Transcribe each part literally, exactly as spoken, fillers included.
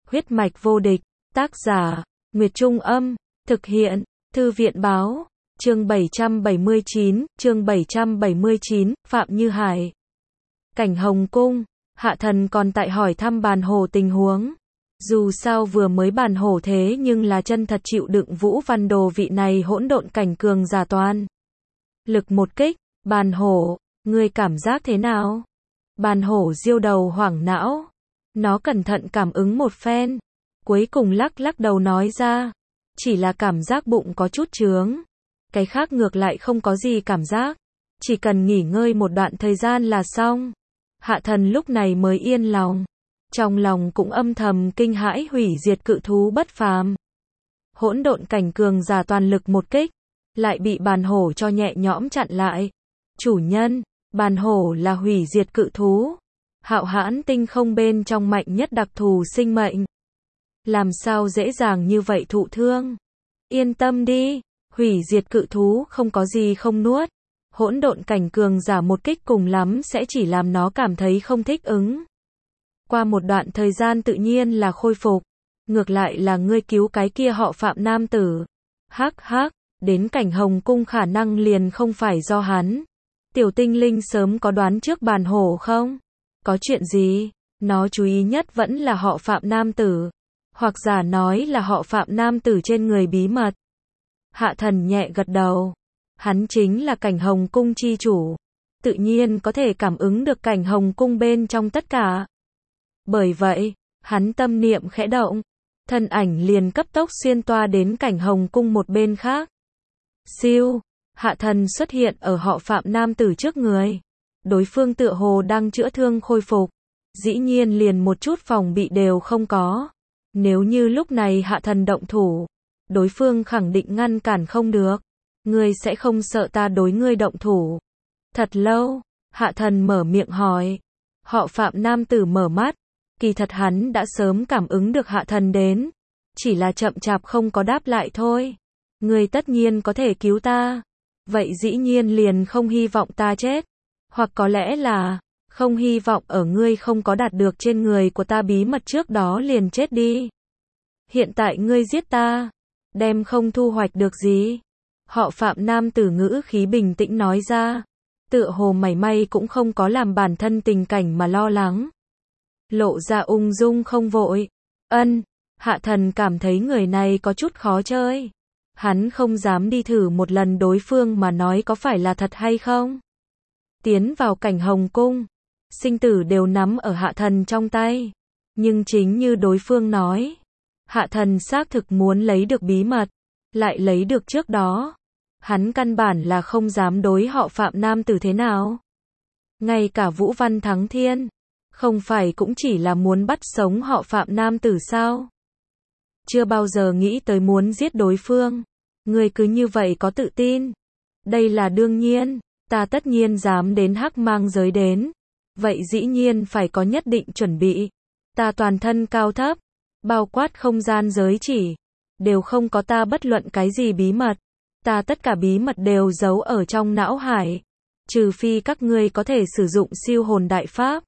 Huyết mạch vô địch, tác giả, Nguyệt Trung Âm, thực hiện, Thư viện Báo, chương bảy trăm bảy mươi chín, chương bảy trăm bảy mươi chín, Phạm Như Hải. Cảnh Hồng Cung, Hạ Thần còn tại hỏi thăm bàn hổ tình huống. Dù sao vừa mới bàn hổ thế nhưng là chân thật chịu đựng Vũ Văn Đồ vị này hỗn độn cảnh cường giả toàn. Lực một kích, bàn hổ, ngươi cảm giác thế nào? Bàn hổ diêu đầu hoảng não. Nó cẩn thận cảm ứng một phen. Cuối cùng lắc lắc đầu nói ra. Chỉ là cảm giác bụng có chút chướng. Cái khác ngược lại không có gì cảm giác. Chỉ cần nghỉ ngơi một đoạn thời gian là xong. Hạ Thần lúc này mới yên lòng. Trong lòng cũng âm thầm kinh hãi hủy diệt cự thú bất phàm. Hỗn độn cảnh cường giả toàn lực một kích. Lại bị bàn hổ cho nhẹ nhõm chặn lại. Chủ nhân, bàn hổ là hủy diệt cự thú. Hạo hãn tinh không bên trong mạnh nhất đặc thù sinh mệnh. Làm sao dễ dàng như vậy thụ thương? Yên tâm đi, hủy diệt cự thú không có gì không nuốt. Hỗn độn cảnh cường giả một kích cùng lắm sẽ chỉ làm nó cảm thấy không thích ứng. Qua một đoạn thời gian tự nhiên là khôi phục. Ngược lại là ngươi cứu cái kia họ Phạm nam tử. Hắc hắc, đến Cảnh Hồng Cung khả năng liền không phải do hắn. Tiểu tinh linh sớm có đoán trước bàn hổ không? Có chuyện gì? Nó chú ý nhất vẫn là họ Phạm nam tử. Hoặc giả nói là họ Phạm nam tử trên người bí mật. Hạ Thần nhẹ gật đầu. Hắn chính là Cảnh Hồng Cung chi chủ. Tự nhiên có thể cảm ứng được Cảnh Hồng Cung bên trong tất cả. Bởi vậy, hắn tâm niệm khẽ động. Thân ảnh liền cấp tốc xuyên toa đến Cảnh Hồng Cung một bên khác. Siêu, Hạ Thần xuất hiện ở họ Phạm nam tử trước người. Đối phương tựa hồ đang chữa thương khôi phục. Dĩ nhiên liền một chút phòng bị đều không có. Nếu như lúc này Hạ Thần động thủ, đối phương khẳng định ngăn cản không được. Ngươi sẽ không sợ ta đối ngươi động thủ? Thật lâu, Hạ Thần mở miệng hỏi. Họ Phạm nam tử mở mắt. Kỳ thật hắn đã sớm cảm ứng được Hạ Thần đến. Chỉ là chậm chạp không có đáp lại thôi. Ngươi tất nhiên có thể cứu ta. Vậy dĩ nhiên liền không hy vọng ta chết. Hoặc có lẽ là, không hy vọng ở ngươi không có đạt được trên người của ta bí mật trước đó liền chết đi. Hiện tại ngươi giết ta, đem không thu hoạch được gì. Họ Phạm nam tử ngữ khí bình tĩnh nói ra. Tựa hồ mảy may cũng không có làm bản thân tình cảnh mà lo lắng. Lộ ra ung dung không vội. Ân, Hạ Thần cảm thấy người này có chút khó chơi. Hắn không dám đi thử một lần đối phương mà nói có phải là thật hay không. Tiến vào Cảnh Hồng Cung, sinh tử đều nắm ở Hạ Thần trong tay. Nhưng chính như đối phương nói, Hạ Thần xác thực muốn lấy được bí mật, lại lấy được trước đó. Hắn căn bản là không dám đối họ Phạm nam tử thế nào. Ngay cả Vũ Văn Thắng Thiên, không phải cũng chỉ là muốn bắt sống họ Phạm nam tử sao? Chưa bao giờ nghĩ tới muốn giết đối phương. Người cứ như vậy có tự tin. Đây là đương nhiên. Ta tất nhiên dám đến Hắc Mang giới đến. Vậy dĩ nhiên phải có nhất định chuẩn bị. Ta toàn thân cao thấp, bao quát không gian giới chỉ, đều không có ta bất luận cái gì bí mật. Ta tất cả bí mật đều giấu ở trong não hải. Trừ phi các ngươi có thể sử dụng siêu hồn đại pháp.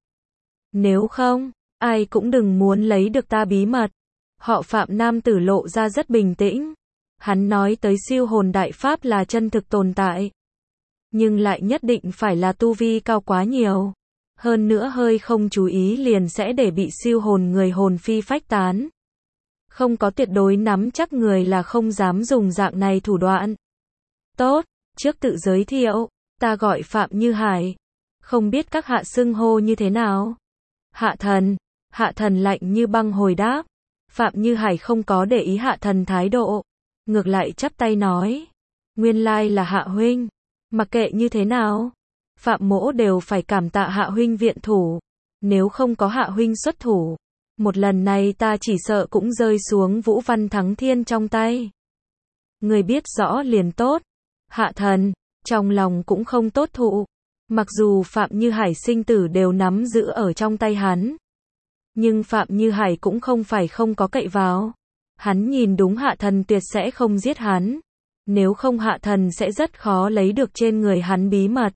Nếu không, ai cũng đừng muốn lấy được ta bí mật. Họ Phạm nam tử lộ ra rất bình tĩnh. Hắn nói tới siêu hồn đại pháp là chân thực tồn tại. Nhưng lại nhất định phải là tu vi cao quá nhiều. Hơn nữa hơi không chú ý liền sẽ để bị siêu hồn người hồn phi phách tán. Không có tuyệt đối nắm chắc người là không dám dùng dạng này thủ đoạn. Tốt, trước tự giới thiệu, ta gọi Phạm Như Hải. Không biết các hạ xưng hô như thế nào? Hạ Thần, Hạ Thần lạnh như băng hồi đáp. Phạm Như Hải không có để ý Hạ Thần thái độ. Ngược lại chắp tay nói. Nguyên lai là Hạ huynh. Mặc kệ như thế nào, Phạm mỗ đều phải cảm tạ Hạ huynh viện thủ. Nếu không có Hạ huynh xuất thủ, một lần này ta chỉ sợ cũng rơi xuống Vũ Văn Thắng Thiên trong tay. Người biết rõ liền tốt. Hạ Thần, trong lòng cũng không tốt thụ. Mặc dù Phạm Như Hải sinh tử đều nắm giữ ở trong tay hắn. Nhưng Phạm Như Hải cũng không phải không có cậy vào. Hắn nhìn đúng Hạ Thần tuyệt sẽ không giết hắn. Nếu không Hạ Thần sẽ rất khó lấy được trên người hắn bí mật.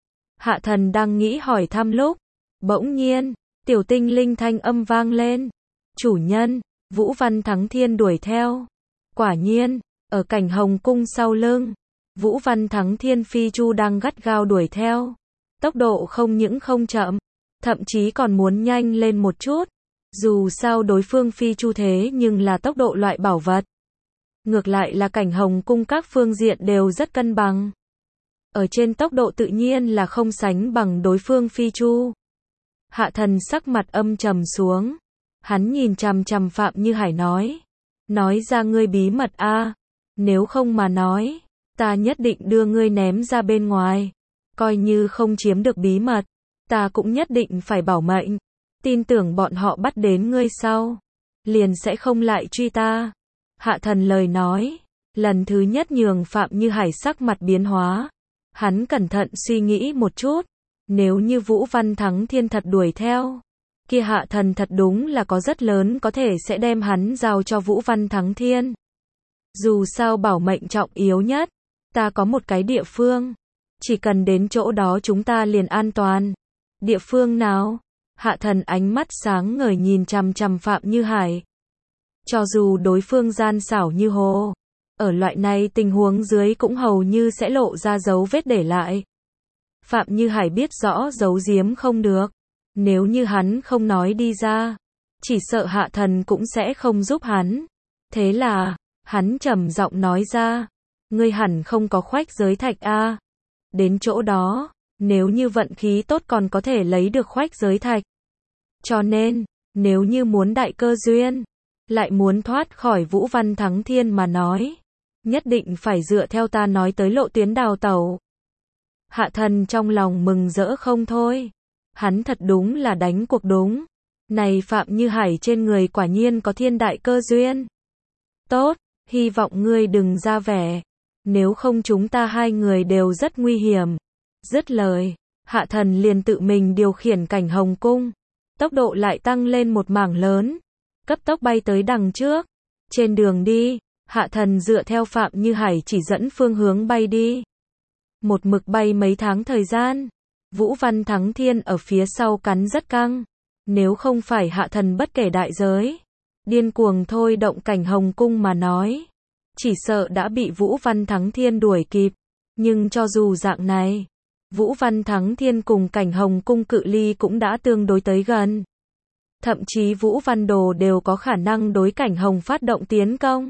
Hạ Thần đang nghĩ hỏi thăm lúc, bỗng nhiên, tiểu tinh linh thanh âm vang lên. Chủ nhân, Vũ Văn Thắng Thiên đuổi theo. Quả nhiên, ở Cảnh Hồng cung sau lưng, Vũ Văn Thắng Thiên phi chu đang gắt gao đuổi theo. Tốc độ không những không chậm, thậm chí còn muốn nhanh lên một chút. Dù sao đối phương phi chu thế nhưng là tốc độ loại bảo vật. Ngược lại là Cảnh Hồng cung các phương diện đều rất cân bằng. Ở trên tốc độ tự nhiên là không sánh bằng đối phương phi chu. Hạ Thần sắc mặt âm trầm xuống. Hắn nhìn chằm chằm Phạm Như Hải nói. Nói ra ngươi bí mật a, nếu không mà nói, ta nhất định đưa ngươi ném ra bên ngoài. Coi như không chiếm được bí mật, ta cũng nhất định phải bảo mệnh. Tin tưởng bọn họ bắt đến ngươi sau, liền sẽ không lại truy ta. Hạ Thần lời nói, lần thứ nhất nhường Phạm Như Hải sắc mặt biến hóa. Hắn cẩn thận suy nghĩ một chút, nếu như Vũ Văn Thắng Thiên thật đuổi theo, kia Hạ Thần thật đúng là có rất lớn có thể sẽ đem hắn giao cho Vũ Văn Thắng Thiên. Dù sao bảo mệnh trọng yếu nhất, ta có một cái địa phương, chỉ cần đến chỗ đó chúng ta liền an toàn. Địa phương nào? Hạ Thần ánh mắt sáng ngời nhìn chằm chằm Phạm Như Hải. Cho dù đối phương gian xảo như hồ, ở loại này tình huống dưới cũng hầu như sẽ lộ ra dấu vết để lại. Phạm Như Hải biết rõ giấu giếm không được, nếu như hắn không nói đi ra, chỉ sợ Hạ Thần cũng sẽ không giúp hắn. Thế là, hắn trầm giọng nói ra, ngươi hẳn không có khoách giới thạch a. Đến chỗ đó, nếu như vận khí tốt còn có thể lấy được khoách giới thạch. Cho nên, nếu như muốn đại cơ duyên, lại muốn thoát khỏi Vũ Văn Thắng Thiên mà nói, nhất định phải dựa theo ta nói tới lộ tuyến đào tẩu. Hạ Thần trong lòng mừng rỡ không thôi. Hắn thật đúng là đánh cuộc đúng. Này Phạm Như Hải trên người quả nhiên có thiên đại cơ duyên. Tốt, hy vọng ngươi đừng ra vẻ. Nếu không chúng ta hai người đều rất nguy hiểm. Dứt lời, Hạ Thần liền tự mình điều khiển Cảnh Hồng cung. Tốc độ lại tăng lên một mảng lớn. Cấp tốc bay tới đằng trước. Trên đường đi, Hạ Thần dựa theo Phạm Như Hải chỉ dẫn phương hướng bay đi. Một mực bay mấy tháng thời gian. Vũ Văn Thắng Thiên ở phía sau cắn rất căng. Nếu không phải Hạ Thần bất kể đại giới, điên cuồng thôi động Cảnh Hồng cung mà nói, chỉ sợ đã bị Vũ Văn Thắng Thiên đuổi kịp. Nhưng cho dù dạng này, Vũ Văn Thắng Thiên cùng Cảnh Hồng cung cự ly cũng đã tương đối tới gần. Thậm chí Vũ Văn Đồ đều có khả năng đối Cảnh Hồng phát động tiến công.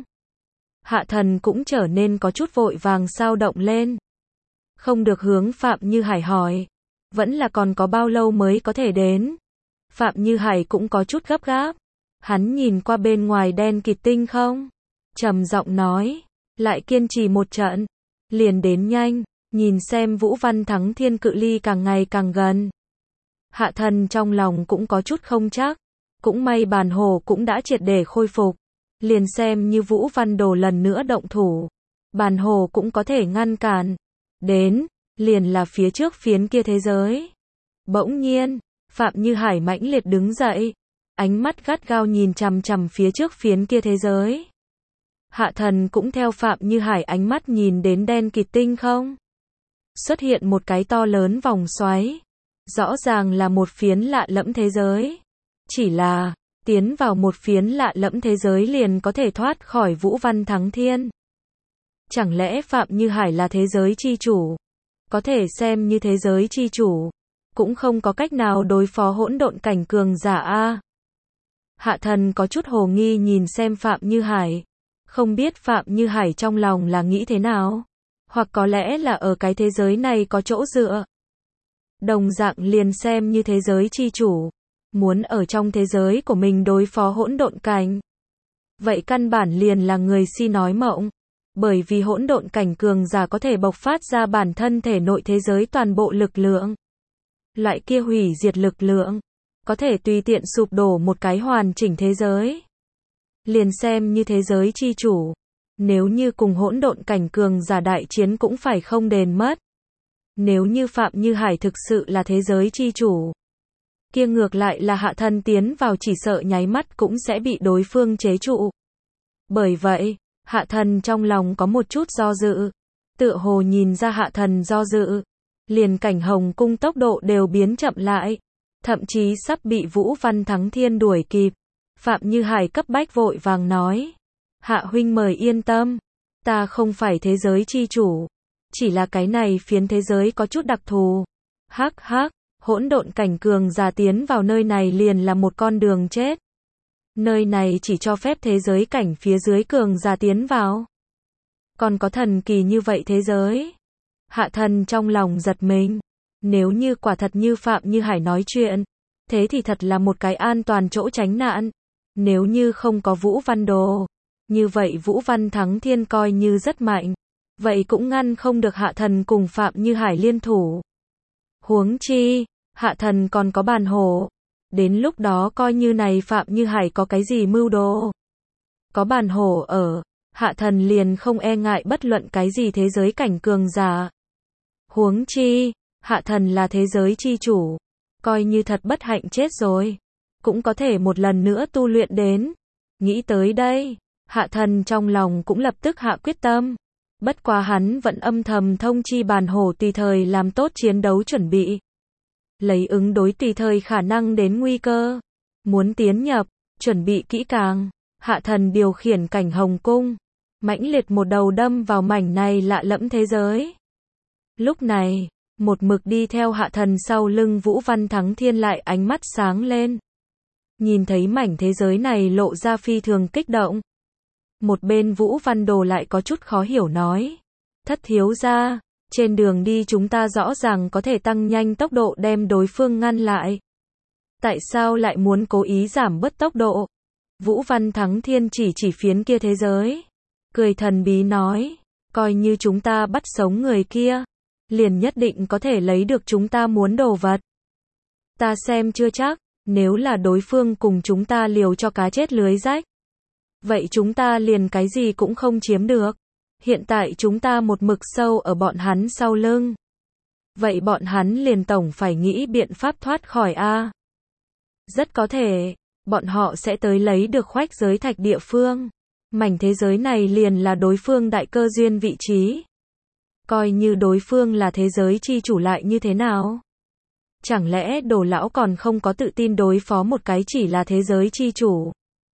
Hạ Thần cũng trở nên có chút vội vàng sao động lên. Không được hướng Phạm Như Hải hỏi, vẫn là còn có bao lâu mới có thể đến. Phạm Như Hải cũng có chút gấp gáp. Hắn nhìn qua bên ngoài đen kịt tinh không, trầm giọng nói, lại kiên trì một trận, liền đến nhanh, nhìn xem Vũ Văn Thắng Thiên cự ly càng ngày càng gần. Hạ Thần trong lòng cũng có chút không chắc, cũng may bản hồ cũng đã triệt để khôi phục, liền xem như Vũ Văn Đồ lần nữa động thủ, bản hồ cũng có thể ngăn cản. Đến, liền là phía trước phiến kia thế giới. Bỗng nhiên, Phạm Như Hải mãnh liệt đứng dậy, ánh mắt gắt gao nhìn chằm chằm phía trước phiến kia thế giới. Hạ Thần cũng theo Phạm Như Hải ánh mắt nhìn đến đen kịt tinh không. Xuất hiện một cái to lớn vòng xoáy. Rõ ràng là một phiến lạ lẫm thế giới. Chỉ là, tiến vào một phiến lạ lẫm thế giới liền có thể thoát khỏi Vũ Văn Thắng Thiên. Chẳng lẽ Phạm Như Hải là thế giới chi chủ? Có thể xem như thế giới chi chủ, cũng không có cách nào đối phó hỗn độn cảnh cường giả a. Hạ Thần có chút hồ nghi nhìn xem Phạm Như Hải, không biết Phạm Như Hải trong lòng là nghĩ thế nào, hoặc có lẽ là ở cái thế giới này có chỗ dựa. Đồng dạng liền xem như thế giới chi chủ, muốn ở trong thế giới của mình đối phó hỗn độn cảnh, vậy căn bản liền là người si nói mộng. Bởi vì hỗn độn cảnh cường giả có thể bộc phát ra bản thân thể nội thế giới toàn bộ lực lượng. Loại kia hủy diệt lực lượng, có thể tùy tiện sụp đổ một cái hoàn chỉnh thế giới. Liền xem như thế giới chi chủ, nếu như cùng hỗn độn cảnh cường giả đại chiến cũng phải không đền mất. Nếu như Phạm Như Hải thực sự là thế giới chi chủ, kia ngược lại là Hạ Thần tiến vào chỉ sợ nháy mắt cũng sẽ bị đối phương chế trụ. Bởi vậy, Hạ Thần trong lòng có một chút do dự, tựa hồ nhìn ra Hạ Thần do dự, liền Cảnh Hồng cung tốc độ đều biến chậm lại, thậm chí sắp bị Vũ Văn Thắng Thiên đuổi kịp. Phạm Như Hải cấp bách vội vàng nói. Hạ huynh mời yên tâm. Ta không phải thế giới chi chủ. Chỉ là cái này phiến thế giới có chút đặc thù. Hắc hắc, hỗn độn cảnh cường giả tiến vào nơi này liền là một con đường chết. Nơi này chỉ cho phép thế giới cảnh phía dưới cường giả tiến vào. Còn có thần kỳ như vậy thế giới. Hạ thần trong lòng giật mình. Nếu như quả thật như Phạm Như Hải nói chuyện, thế thì thật là một cái an toàn chỗ tránh nạn. Nếu như không có Vũ Văn Đồ, như vậy Vũ Văn Thắng Thiên coi như rất mạnh. Vậy cũng ngăn không được Hạ thần cùng Phạm Như Hải liên thủ. Huống chi, Hạ thần còn có bàn hổ. Đến lúc đó coi như này Phạm Như Hải có cái gì mưu đồ. Có bàn hổ ở, Hạ thần liền không e ngại bất luận cái gì thế giới cảnh cường giả. Huống chi, Hạ thần là thế giới chi chủ. Coi như thật bất hạnh chết rồi, cũng có thể một lần nữa tu luyện đến. Nghĩ tới đây, Hạ thần trong lòng cũng lập tức hạ quyết tâm. Bất quá hắn vẫn âm thầm thông chi bàn hổ tùy thời làm tốt chiến đấu chuẩn bị. Lấy ứng đối tùy thời khả năng đến nguy cơ. Muốn tiến nhập, chuẩn bị kỹ càng. Hạ thần điều khiển cảnh hồng cung. Mãnh liệt một đầu đâm vào mảnh này lạ lẫm thế giới. Lúc này, một mực đi theo Hạ thần sau lưng Vũ Văn Thắng Thiên lại ánh mắt sáng lên. Nhìn thấy mảnh thế giới này lộ ra phi thường kích động. Một bên Vũ Văn Đồ lại có chút khó hiểu nói. Thất thiếu gia, trên đường đi chúng ta rõ ràng có thể tăng nhanh tốc độ đem đối phương ngăn lại. Tại sao lại muốn cố ý giảm bớt tốc độ? Vũ Văn Thắng Thiên chỉ chỉ phiến kia thế giới. Cười thần bí nói, coi như chúng ta bắt sống người kia, liền nhất định có thể lấy được chúng ta muốn đồ vật. Ta xem chưa chắc, nếu là đối phương cùng chúng ta liều cho cá chết lưới rách. Vậy chúng ta liền cái gì cũng không chiếm được. Hiện tại chúng ta một mực sâu ở bọn hắn sau lưng. Vậy bọn hắn liền tổng phải nghĩ biện pháp thoát khỏi a. Rất có thể, bọn họ sẽ tới lấy được khoách giới thạch địa phương. Mảnh thế giới này liền là đối phương đại cơ duyên vị trí. Coi như đối phương là thế giới chi chủ lại như thế nào? Chẳng lẽ Đồ lão còn không có tự tin đối phó một cái chỉ là thế giới chi chủ?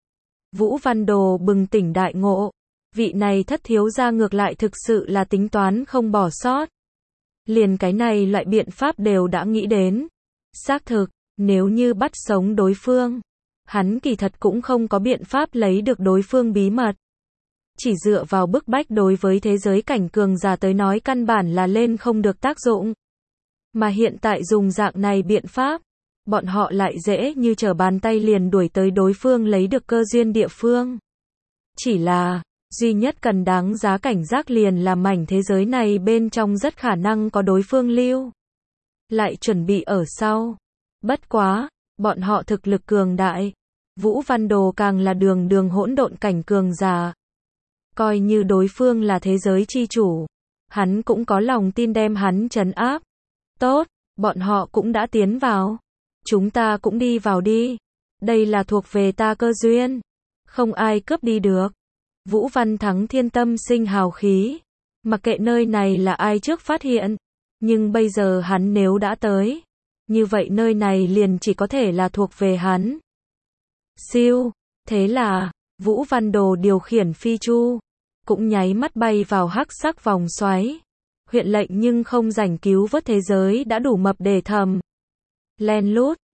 Vũ Văn Đồ bừng tỉnh đại ngộ. Vị này thất thiếu gia ngược lại thực sự là tính toán không bỏ sót. Liền cái này loại biện pháp đều đã nghĩ đến. Xác thực, nếu như bắt sống đối phương, hắn kỳ thật cũng không có biện pháp lấy được đối phương bí mật. Chỉ dựa vào bức bách đối với thế giới cảnh cường giả tới nói căn bản là lên không được tác dụng. Mà hiện tại dùng dạng này biện pháp, bọn họ lại dễ như trở bàn tay liền đuổi tới đối phương lấy được cơ duyên địa phương. Chỉ là, duy nhất cần đáng giá cảnh giác liền là mảnh thế giới này bên trong rất khả năng có đối phương lưu. Lại chuẩn bị ở sau. Bất quá, bọn họ thực lực cường đại. Vũ Văn Đồ càng là đường đường hỗn độn cảnh cường giả. Coi như đối phương là thế giới chi chủ, hắn cũng có lòng tin đem hắn trấn áp. Tốt, bọn họ cũng đã tiến vào. Chúng ta cũng đi vào đi. Đây là thuộc về ta cơ duyên. Không ai cướp đi được. Vũ Văn Thắng Thiên tâm sinh hào khí. Mặc kệ nơi này là ai trước phát hiện. Nhưng bây giờ hắn nếu đã tới. Như vậy nơi này liền chỉ có thể là thuộc về hắn. Siêu. Thế là, Vũ Văn Đồ điều khiển phi chu. Cũng nháy mắt bay vào hắc sắc vòng xoáy. Huyện lệnh nhưng không rảnh cứu vớt thế giới đã đủ mập để thầm. Len lút,